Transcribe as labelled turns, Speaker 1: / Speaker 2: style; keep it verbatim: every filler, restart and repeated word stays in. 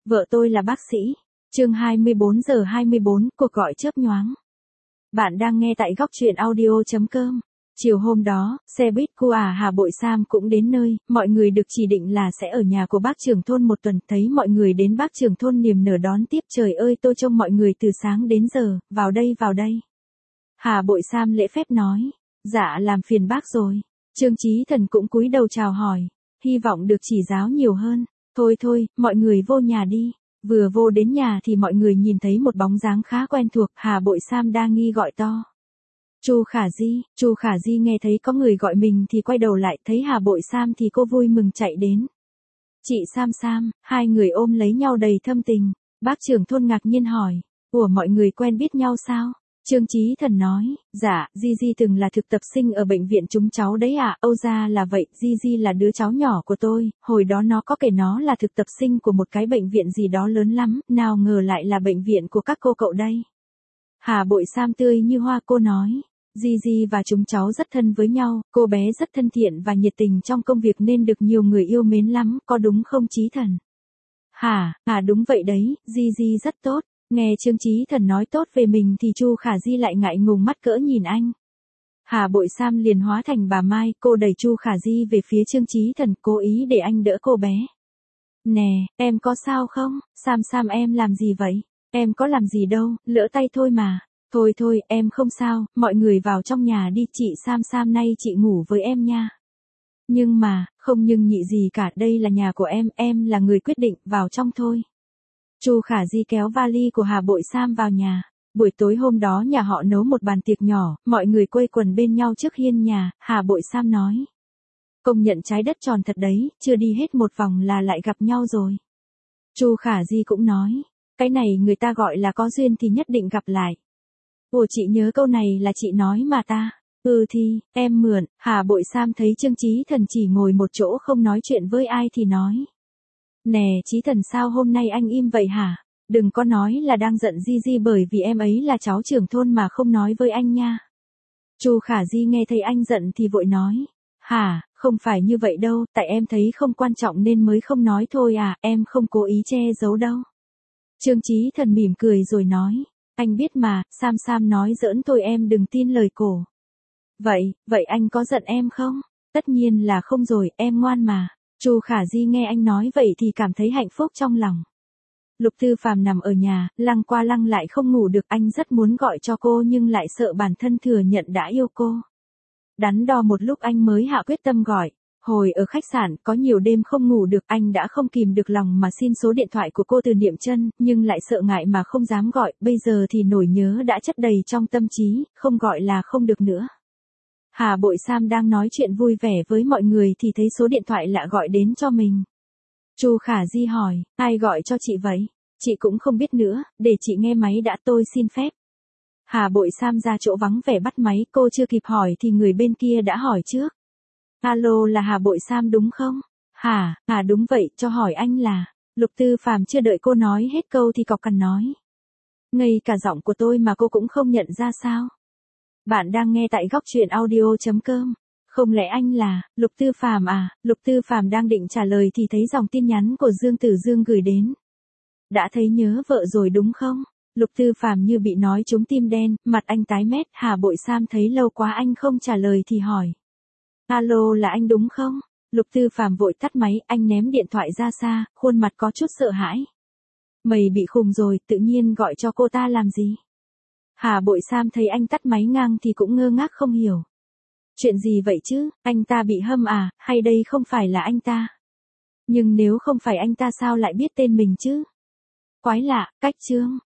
Speaker 1: Vợ tôi là bác sĩ. Chương hai mươi bốn giờ hai mươi bốn, cuộc gọi chớp nhoáng. Bạn đang nghe tại góc truyện audio chấm com. Chiều hôm đó, xe buýt của à Hà Bội Sam cũng đến nơi, mọi người được chỉ định là sẽ ở nhà của bác trưởng thôn một tuần. Thấy mọi người đến, bác trưởng thôn niềm nở đón tiếp. Trời ơi, tôi trông mọi người từ sáng đến giờ, vào đây vào đây. Hà Bội Sam lễ phép nói, dạ làm phiền bác rồi. Trương Chí Thần cũng cúi đầu chào hỏi, hy vọng được chỉ giáo nhiều hơn. Thôi thôi, mọi người vô nhà đi. Vừa vô đến nhà thì mọi người nhìn thấy một bóng dáng khá quen thuộc. Hà Bội Sam đa nghi gọi to, Chu Khả Di. Chu Khả Di nghe thấy có người gọi mình thì quay đầu lại, thấy Hà Bội Sam thì cô vui mừng chạy đến. Chị Sam Sam. Hai người ôm lấy nhau đầy thâm tình. Bác trưởng thôn ngạc nhiên hỏi, ủa mọi người quen biết nhau sao? Trương Chí Thần nói, dạ, Di Di từng là thực tập sinh ở bệnh viện chúng cháu đấy ạ. À? Âu ra là vậy, Di Di là đứa cháu nhỏ của tôi, hồi đó nó có kể nó là thực tập sinh của một cái bệnh viện gì đó lớn lắm, nào ngờ lại là bệnh viện của các cô cậu đây. Hà Bội Sam tươi như hoa, cô nói, Di Di và chúng cháu rất thân với nhau, cô bé rất thân thiện và nhiệt tình trong công việc nên được nhiều người yêu mến lắm, có đúng không Chí Thần? Hả, à đúng vậy đấy, Di Di rất tốt. Nghe Trương Chí Thần nói tốt về mình thì Chu Khả Di lại ngại ngùng mắt cỡ nhìn anh. Hà Bội Sam liền hóa thành bà Mai, cô đẩy Chu Khả Di về phía Trương Chí Thần, cố ý để anh đỡ cô bé. Nè, em có sao không? Sam Sam em làm gì vậy? Em có làm gì đâu, lỡ tay thôi mà. Thôi thôi, em không sao, mọi người vào trong nhà đi, chị Sam Sam nay chị ngủ với em nha. Nhưng mà, không nhưng nhị gì cả, đây là nhà của em, em là người quyết định, vào trong thôi. Chu Khả Di kéo vali của Hà Bội Sam vào nhà. Buổi tối hôm đó nhà họ nấu một bàn tiệc nhỏ, mọi người quây quần bên nhau trước hiên nhà. Hà Bội Sam nói, công nhận trái đất tròn thật đấy, chưa đi hết một vòng là lại gặp nhau rồi. Chu Khả Di cũng nói, cái này người ta gọi là có duyên thì nhất định gặp lại. Ồ, chị nhớ câu này là chị nói mà ta. Ừ thì, em mượn. Hà Bội Sam thấy Trương Chí Thần chỉ ngồi một chỗ không nói chuyện với ai thì nói, nè Chí Thần, sao hôm nay anh im vậy hả? Đừng có nói là đang giận Di Di bởi vì em ấy là cháu trưởng thôn mà không nói với anh nha. Chu Khả Di nghe thấy anh giận thì vội nói, hả, không phải như vậy đâu, tại em thấy không quan trọng nên mới không nói thôi à, em không cố ý che giấu đâu. Trương Chí Thần mỉm cười rồi nói, anh biết mà, Sam Sam nói giỡn thôi, em đừng tin lời cổ. Vậy, vậy anh có giận em không? Tất nhiên là không rồi, em ngoan mà. Chu Khả Di nghe anh nói vậy thì cảm thấy hạnh phúc trong lòng. Lục Tư Phàm nằm ở nhà, lăng qua lăng lại không ngủ được, anh rất muốn gọi cho cô nhưng lại sợ bản thân thừa nhận đã yêu cô. Đắn đo một lúc anh mới hạ quyết tâm gọi. Hồi ở khách sạn có nhiều đêm không ngủ được, anh đã không kìm được lòng mà xin số điện thoại của cô Từ Niệm Chân, nhưng lại sợ ngại mà không dám gọi, bây giờ thì nỗi nhớ đã chất đầy trong tâm trí, không gọi là không được nữa. Hà Bội Sam đang nói chuyện vui vẻ với mọi người thì thấy số điện thoại lạ gọi đến cho mình. Chu Khả Di hỏi, ai gọi cho chị vậy? Chị cũng không biết nữa, để chị nghe máy đã, tôi xin phép. Hà Bội Sam ra chỗ vắng vẻ bắt máy, cô chưa kịp hỏi thì người bên kia đã hỏi trước. Alo, là Hà Bội Sam đúng không? Hả, à đúng vậy, cho hỏi anh là. Lục Tư Phàm chưa đợi cô nói hết câu thì cọc cằn nói, ngay cả giọng của tôi mà cô cũng không nhận ra sao? Bạn đang nghe tại góc truyện audio chấm com. Không lẽ anh là Lục Tư Phàm à? Lục Tư Phàm đang định trả lời thì thấy dòng tin nhắn của Dương Tử Dương gửi đến. Đã thấy nhớ vợ rồi đúng không? Lục Tư Phàm như bị nói trúng tim đen, mặt anh tái mét. Hà Bội Sam thấy lâu quá anh không trả lời thì hỏi, alo, là anh đúng không? Lục Tư Phàm vội tắt máy, anh ném điện thoại ra xa, khuôn mặt có chút sợ hãi. Mày bị khùng rồi, tự nhiên gọi cho cô ta làm gì? Hà Bội Sam thấy anh tắt máy ngang thì cũng ngơ ngác không hiểu. Chuyện gì vậy chứ, anh ta bị hâm à, hay đây không phải là anh ta? Nhưng nếu không phải anh ta sao lại biết tên mình chứ? Quái lạ, cách chương.